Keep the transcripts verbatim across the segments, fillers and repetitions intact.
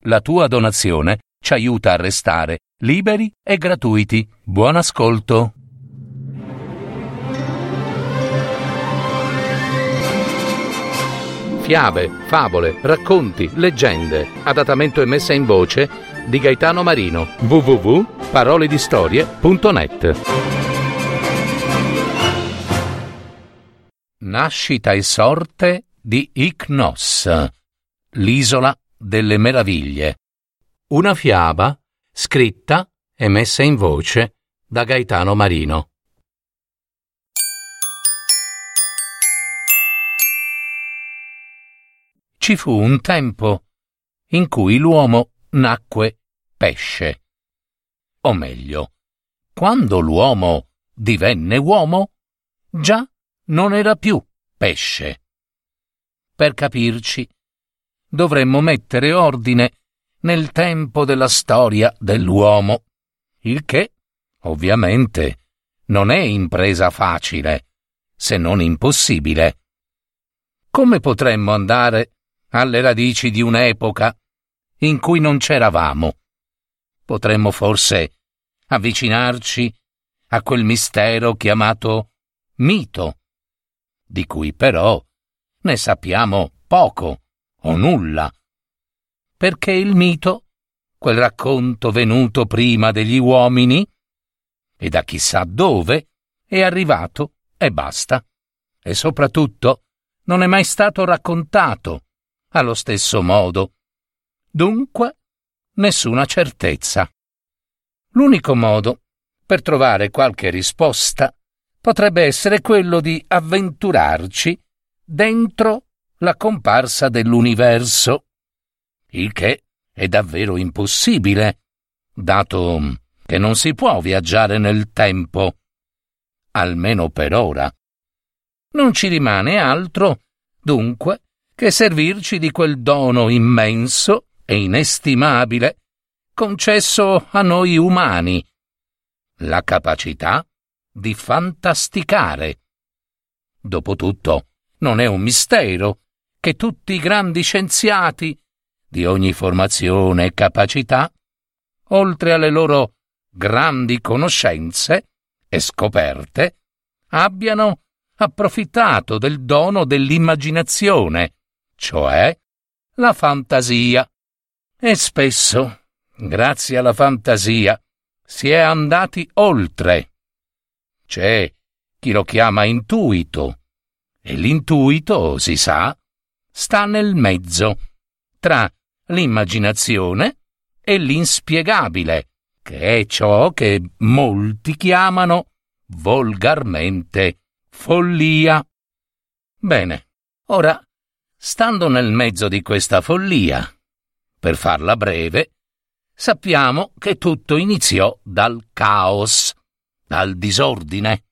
La tua donazione ci aiuta a restare liberi e gratuiti. Buon ascolto. Fiabe, favole, racconti, leggende. Adattamento e messa in voce di Gaetano Marino. w w w punto parole di storie punto net. Nascita e sorte di Ichnos, l'isola delle meraviglie. Una fiaba scritta e messa in voce da Gaetano Marino. Ci fu un tempo in cui l'uomo nacque pesce. O meglio, quando l'uomo divenne uomo, già non era più pesce. Per capirci, dovremmo mettere ordine nel tempo della storia dell'uomo, il che, ovviamente, non è impresa facile, se non impossibile. Come potremmo andare alle radici di un'epoca in cui non c'eravamo? Potremmo forse avvicinarci a quel mistero chiamato mito, di cui però ne sappiamo poco o nulla, perché il mito, quel racconto venuto prima degli uomini e da chissà dove, è arrivato e basta, e soprattutto non è mai stato raccontato allo stesso modo. Dunque, nessuna certezza. L'unico modo per trovare qualche risposta potrebbe essere quello di avventurarci dentro la comparsa dell'universo, il che è davvero impossibile, dato che non si può viaggiare nel tempo, almeno per ora. Non ci rimane altro, dunque, che servirci di quel dono immenso e inestimabile concesso a noi umani, la capacità di fantasticare. Dopotutto, non è un mistero che tutti i grandi scienziati, di ogni formazione e capacità, oltre alle loro grandi conoscenze e scoperte, abbiano approfittato del dono dell'immaginazione, cioè la fantasia. E spesso, grazie alla fantasia, si è andati oltre. C'è chi lo chiama intuito, e l'intuito, si sa, sta nel mezzo, tra l'immaginazione e l'inspiegabile, che è ciò che molti chiamano volgarmente follia. Bene, ora, stando nel mezzo di questa follia, per farla breve, sappiamo che tutto iniziò dal caos, dal disordine.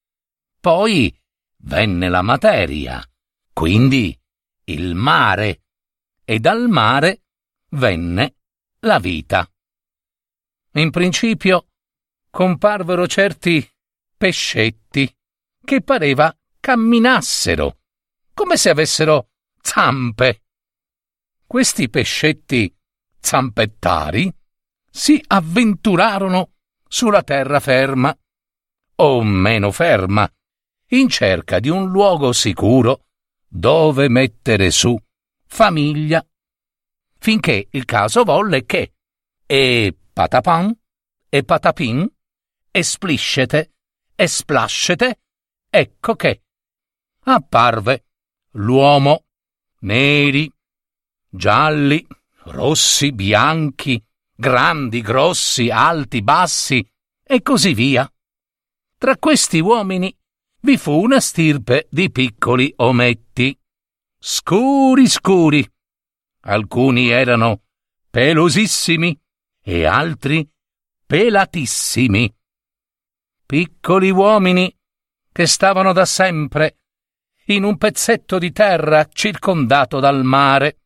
Poi venne la materia, quindi il mare, e dal mare venne la vita. In principio comparvero certi pescetti che pareva camminassero, come se avessero zampe. Questi pescetti zampettari si avventurarono sulla terraferma, o meno ferma, in cerca di un luogo sicuro dove mettere su famiglia, finché il caso volle che, e patapan, e patapin, e spliscete, e splascete, ecco che apparve l'uomo, neri, gialli, rossi, bianchi, grandi, grossi, alti, bassi, e così via. Tra questi uomini vi fu una stirpe di piccoli ometti, scuri scuri. Alcuni erano pelosissimi e altri pelatissimi. Piccoli uomini che stavano da sempre in un pezzetto di terra circondato dal mare.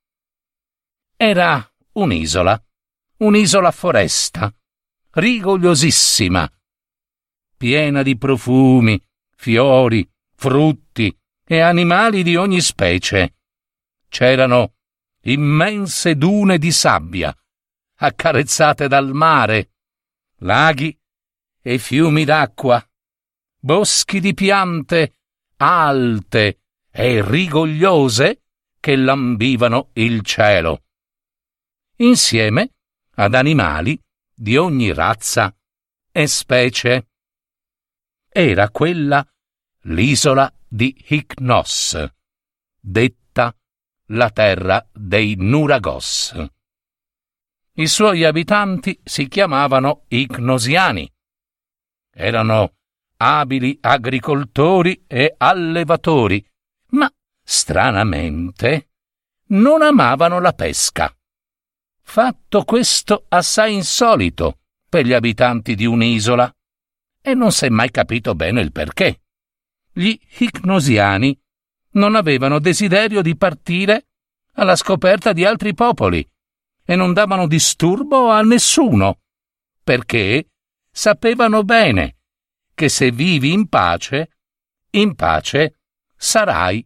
Era un'isola, un'isola foresta, rigogliosissima, piena di profumi, fiori, frutti e animali di ogni specie. C'erano immense dune di sabbia, accarezzate dal mare, laghi e fiumi d'acqua, boschi di piante alte e rigogliose che lambivano il cielo, insieme ad animali di ogni razza e specie. Era quella l'isola di Ichnos, detta la terra dei Nuragos. I suoi abitanti si chiamavano Ichnosiani. Erano abili agricoltori e allevatori, ma stranamente non amavano la pesca. Fatto questo assai insolito per gli abitanti di un'isola, e non si è mai capito bene il perché. Gli Ichnosiani non avevano desiderio di partire alla scoperta di altri popoli e non davano disturbo a nessuno, perché sapevano bene che se vivi in pace, in pace sarai.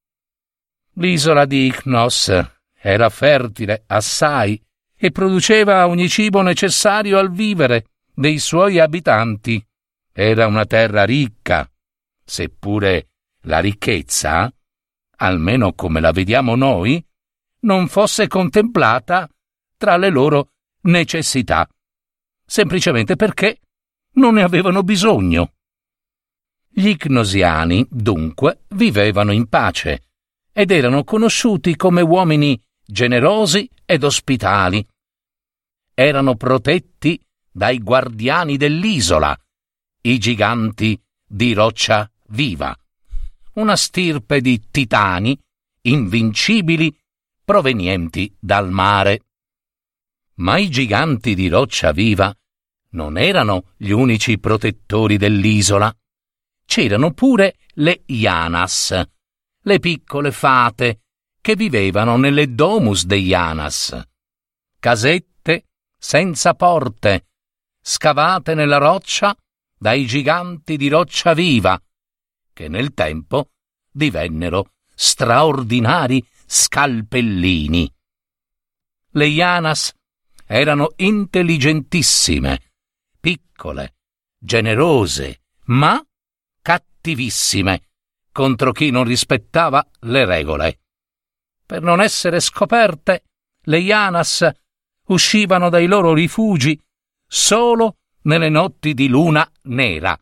L'isola di Ichnos era fertile assai e produceva ogni cibo necessario al vivere dei suoi abitanti. Era una terra ricca, seppure la ricchezza, almeno come la vediamo noi, non fosse contemplata tra le loro necessità, semplicemente perché non ne avevano bisogno. Gli Ichnosiani, dunque, vivevano in pace ed erano conosciuti come uomini generosi ed ospitali. Erano protetti dai guardiani dell'isola, i giganti di roccia viva, una stirpe di titani invincibili provenienti dal mare. Ma i giganti di roccia viva non erano gli unici protettori dell'isola. C'erano pure le Yanas, le piccole fate che vivevano nelle domus dei Yanas, casette senza porte, scavate nella roccia dai giganti di roccia viva, che nel tempo divennero straordinari scalpellini. Le Yanas erano intelligentissime, piccole, generose, ma cattivissime contro chi non rispettava le regole. Per non essere scoperte, le Yanas uscivano dai loro rifugi solo nelle notti di luna nera.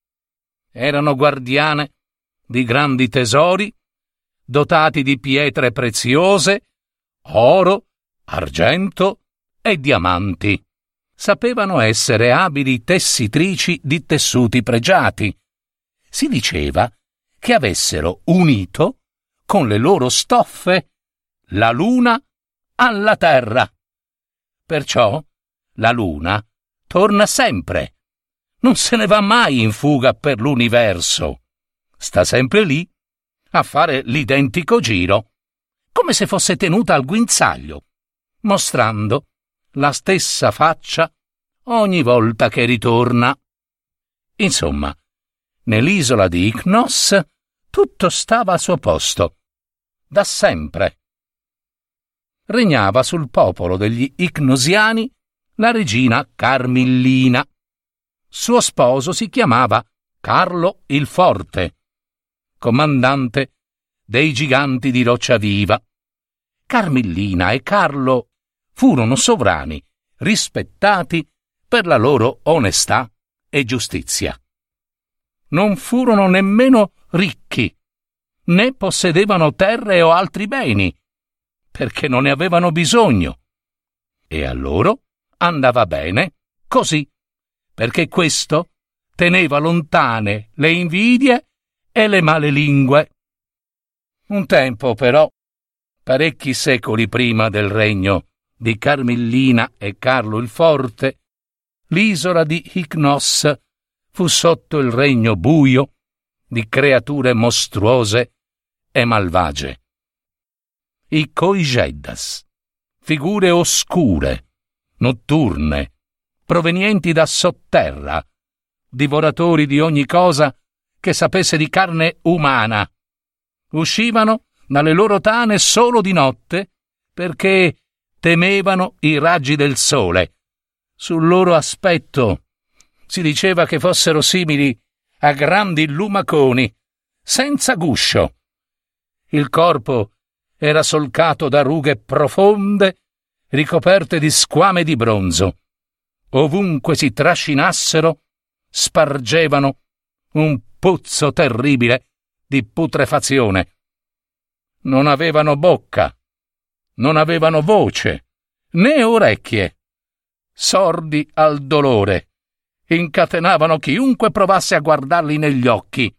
Erano guardiane di grandi tesori, dotati di pietre preziose, oro, argento e diamanti. Sapevano essere abili tessitrici di tessuti pregiati. Si diceva che avessero unito con le loro stoffe la luna alla terra. Perciò la luna torna sempre. Non se ne va mai in fuga per l'universo. Sta sempre lì a fare l'identico giro, come se fosse tenuta al guinzaglio, mostrando la stessa faccia ogni volta che ritorna. Insomma, nell'isola di Ichnos tutto stava al suo posto, da sempre. Regnava sul popolo degli Ichnosiani la regina Carmillina. Suo sposo si chiamava Carlo il Forte, comandante dei giganti di roccia viva. Carmillina e Carlo furono sovrani rispettati per la loro onestà e giustizia. Non furono nemmeno ricchi, né possedevano terre o altri beni, perché non ne avevano bisogno. E a loro andava bene così, perché questo teneva lontane le invidie e le male lingue. Un tempo, però, parecchi secoli prima del regno di Carmillina e Carlo il Forte, l'isola di Ichnos fu sotto il regno buio di creature mostruose e malvagie. I Koijeddas, figure oscure, notturne, provenienti da sotterra, divoratori di ogni cosa che sapesse di carne umana, uscivano dalle loro tane solo di notte perché temevano i raggi del sole. Sul loro aspetto si diceva che fossero simili a grandi lumaconi, senza guscio. Il corpo era solcato da rughe profonde, ricoperte di squame di bronzo. Ovunque si trascinassero, spargevano un puzzo terribile di putrefazione. Non avevano bocca, non avevano voce, né orecchie. Sordi al dolore, incatenavano chiunque provasse a guardarli negli occhi.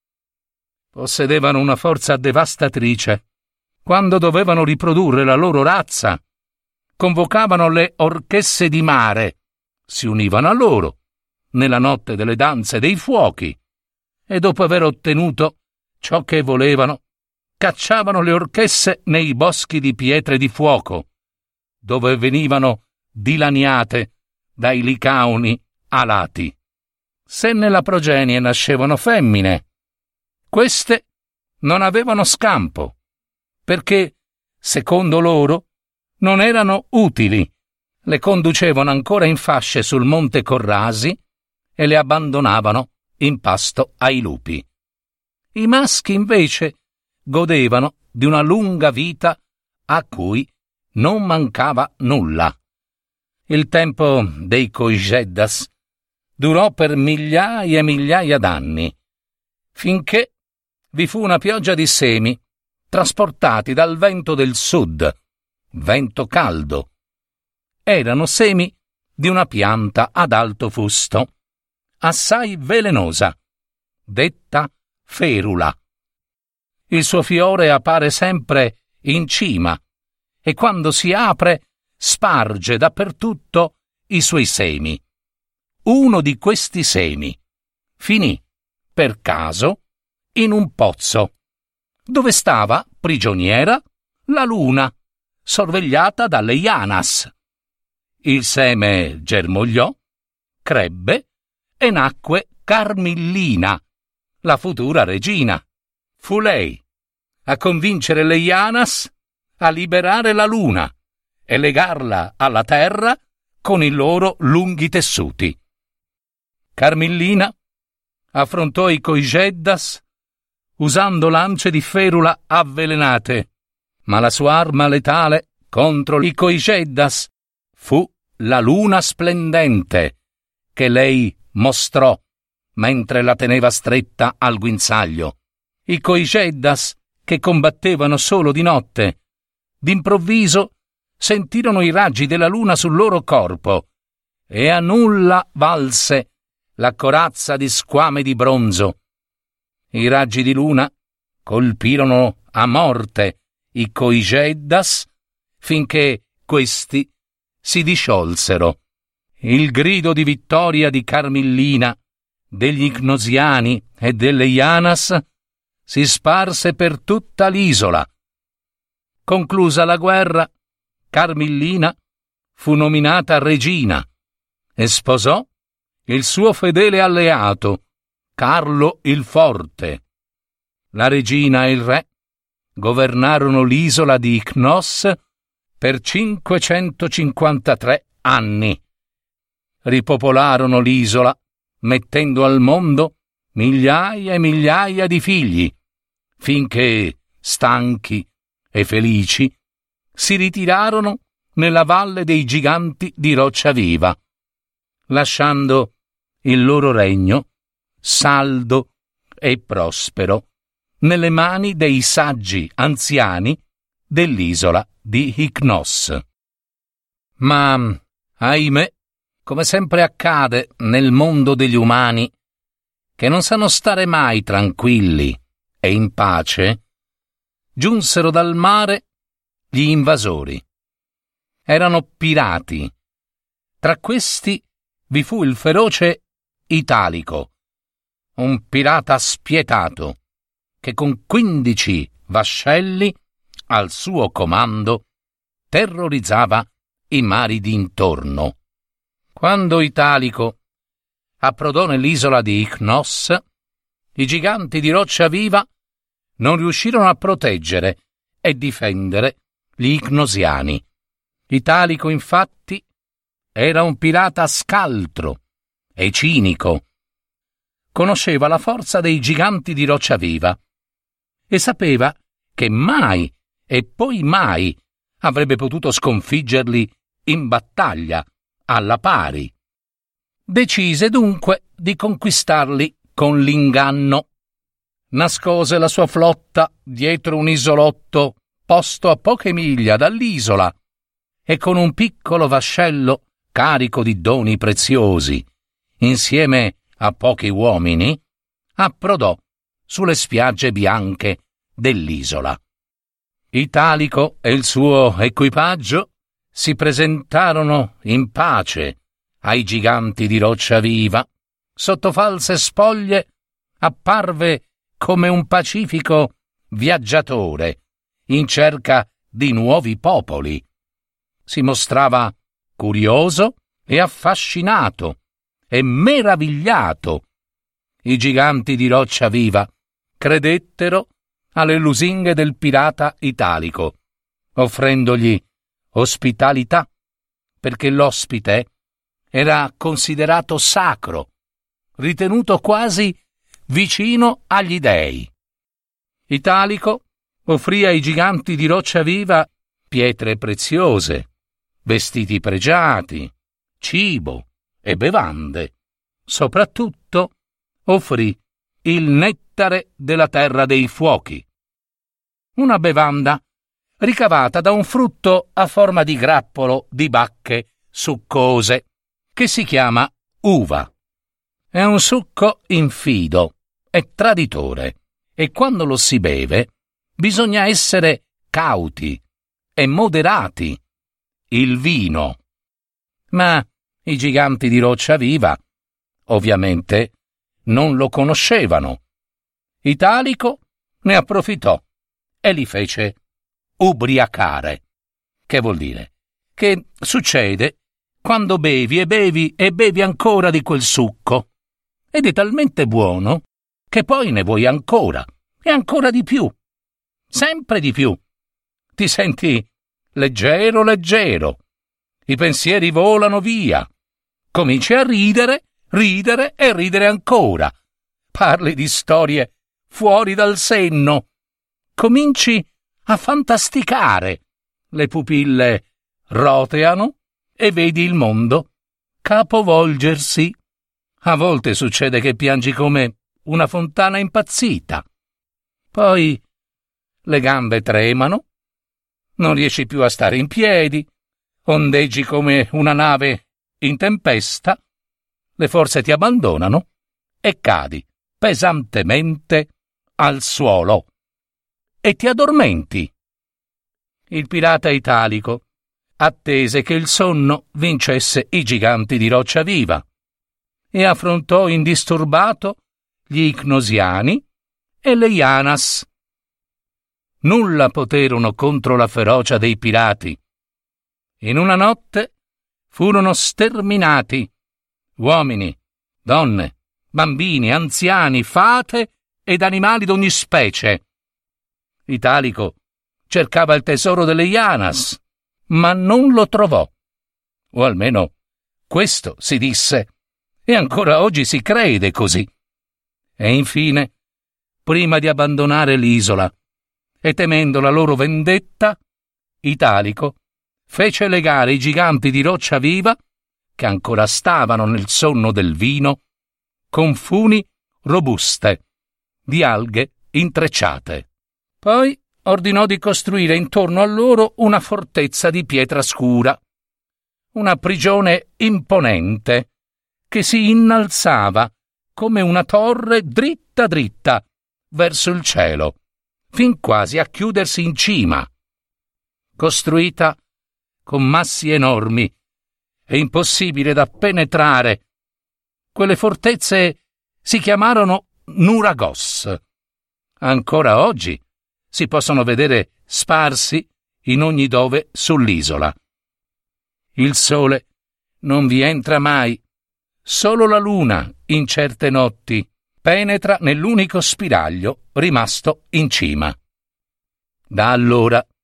Possedevano una forza devastatrice. Quando dovevano riprodurre la loro razza, convocavano le orchesse di mare, si univano a loro nella notte delle danze dei fuochi e dopo aver ottenuto ciò che volevano, cacciavano le orchesse nei boschi di pietre di fuoco, dove venivano dilaniate dai licaoni alati. Se nella progenie nascevano femmine, queste non avevano scampo, perché, secondo loro, non erano utili. Le conducevano ancora in fasce sul monte Corrasi e le abbandonavano in pasto ai lupi. I maschi, invece, godevano di una lunga vita a cui non mancava nulla. Il tempo dei Coijeddas durò per migliaia e migliaia d'anni, finché vi fu una pioggia di semi trasportati dal vento del sud, vento caldo. Erano semi di una pianta ad alto fusto, assai velenosa, detta ferula. Il suo fiore appare sempre in cima e quando si apre sparge dappertutto i suoi semi. Uno di questi semi finì, per caso, in un pozzo, dove stava prigioniera la luna, sorvegliata dalle Ianas. Il seme germogliò, crebbe e nacque Carmillina, la futura regina. Fu lei a convincere le Ianas a liberare la luna e legarla alla terra con i loro lunghi tessuti. Carmillina affrontò i Coijeddas usando lance di ferula avvelenate, ma la sua arma letale contro i Coijeddas fu la luna splendente che lei mostrò mentre la teneva stretta al guinzaglio. I Coijeddas, che combattevano solo di notte, d'improvviso sentirono i raggi della luna sul loro corpo e a nulla valse la corazza di squame di bronzo. I raggi di luna colpirono a morte i Coijeddas finché questi si disciolsero. Il grido di vittoria di Carmillina, degli Icnosiani e delle Ianas si sparse per tutta l'isola. Conclusa la guerra, Carmillina fu nominata regina e sposò il suo fedele alleato, Carlo il Forte. La regina e il re governarono l'isola di Ichnos per cinquecentocinquantatré anni. Ripopolarono l'isola, mettendo al mondo migliaia e migliaia di figli, finché, stanchi e felici, si ritirarono nella valle dei giganti di Roccia Viva, lasciando il loro regno saldo e prospero nelle mani dei saggi anziani dell'isola di Ichnos. Ma, ahimè, come sempre accade nel mondo degli umani, che non sanno stare mai tranquilli e in pace, giunsero dal mare gli invasori. Erano pirati. Tra questi vi fu il feroce Italico, un pirata spietato, che con quindici vascelli al suo comando terrorizzava i mari d'intorno. Quando Italico approdò nell'isola di Ichnos, i giganti di Roccia Viva non riuscirono a proteggere e difendere gli Icnosiani. Italico, infatti, era un pirata scaltro e cinico. Conosceva la forza dei giganti di roccia viva e sapeva che mai e poi mai avrebbe potuto sconfiggerli in battaglia, alla pari. Decise dunque di conquistarli con l'inganno. Nascose la sua flotta dietro un isolotto posto a poche miglia dall'isola e con un piccolo vascello carico di doni preziosi, insieme a pochi uomini, approdò sulle spiagge bianche dell'isola. Italico e il suo equipaggio si presentarono in pace ai giganti di roccia viva. Sotto false spoglie apparve come un pacifico viaggiatore in cerca di nuovi popoli. Si mostrava curioso e affascinato e meravigliato. I giganti di roccia viva credettero alle lusinghe del pirata Italico, offrendogli ospitalità, perché l'ospite era considerato sacro, ritenuto quasi vicino agli dei. Italico offrì ai giganti di roccia viva pietre preziose, vestiti pregiati, cibo e bevande. Soprattutto offrì il nettare della terra dei fuochi, una bevanda ricavata da un frutto a forma di grappolo di bacche succose, che si chiama uva. È un succo infido e traditore, e quando lo si beve bisogna essere cauti e moderati. Il vino. Ma i giganti di roccia viva, ovviamente, non lo conoscevano. Italico ne approfittò e li fece ubriacare. Che vuol dire? Che succede quando bevi e bevi e bevi ancora di quel succo, ed è talmente buono che poi ne vuoi ancora e ancora di più, sempre di più. Ti senti leggero, leggero, i pensieri volano via, cominci a ridere, ridere e ridere ancora, parli di storie fuori dal senno, cominci a fantasticare, le pupille roteano e vedi il mondo capovolgersi. A volte succede che piangi come una fontana impazzita. Poi le gambe tremano, non riesci più a stare in piedi, ondeggi come una nave in tempesta, le forze ti abbandonano e cadi pesantemente al suolo e ti addormenti. Il pirata Italico attese che il sonno vincesse i giganti di roccia viva e affrontò indisturbato gli Icnosiani e le Janas. Nulla poterono contro la ferocia dei pirati. In una notte furono sterminati uomini, donne, bambini, anziani, fate ed animali d'ogni specie. Italico cercava il tesoro delle Janas, ma non lo trovò. O almeno questo si disse, e ancora oggi si crede così. E infine, prima di abbandonare l'isola e temendo la loro vendetta, Italico fece legare i giganti di roccia viva, che ancora stavano nel sonno del vino, con funi robuste di alghe intrecciate. Poi ordinò di costruire intorno a loro una fortezza di pietra scura, una prigione imponente che si innalzava come una torre dritta dritta verso il cielo, fin quasi a chiudersi in cima. Costruita con massi enormi e impossibile da penetrare, quelle fortezze si chiamarono Nuragos. Ancora oggi si possono vedere sparsi in ogni dove sull'isola. Il sole non vi entra mai, solo la luna, in certe notti, penetra nell'unico spiraglio rimasto in cima. Da allora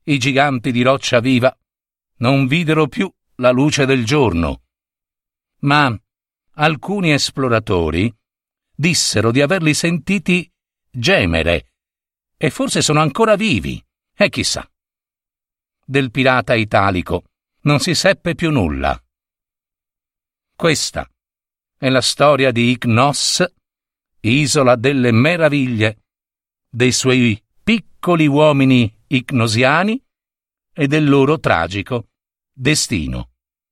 i giganti di roccia viva non videro più la luce del giorno, ma alcuni esploratori dissero di averli sentiti gemere e forse sono ancora vivi, e chissà. Del pirata italico non si seppe più nulla. Questa è la storia di Ichnos, isola delle meraviglie, dei suoi piccoli uomini icnosiani e del loro tragico destino.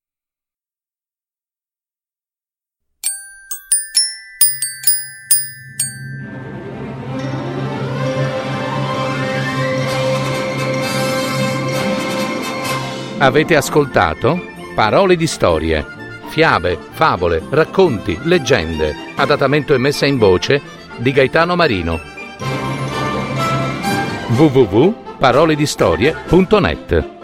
Avete ascoltato Parole di storie, fiabe, favole, racconti, leggende, adattamento e messa in voce di Gaetano Marino. w w w punto paroledistorie punto net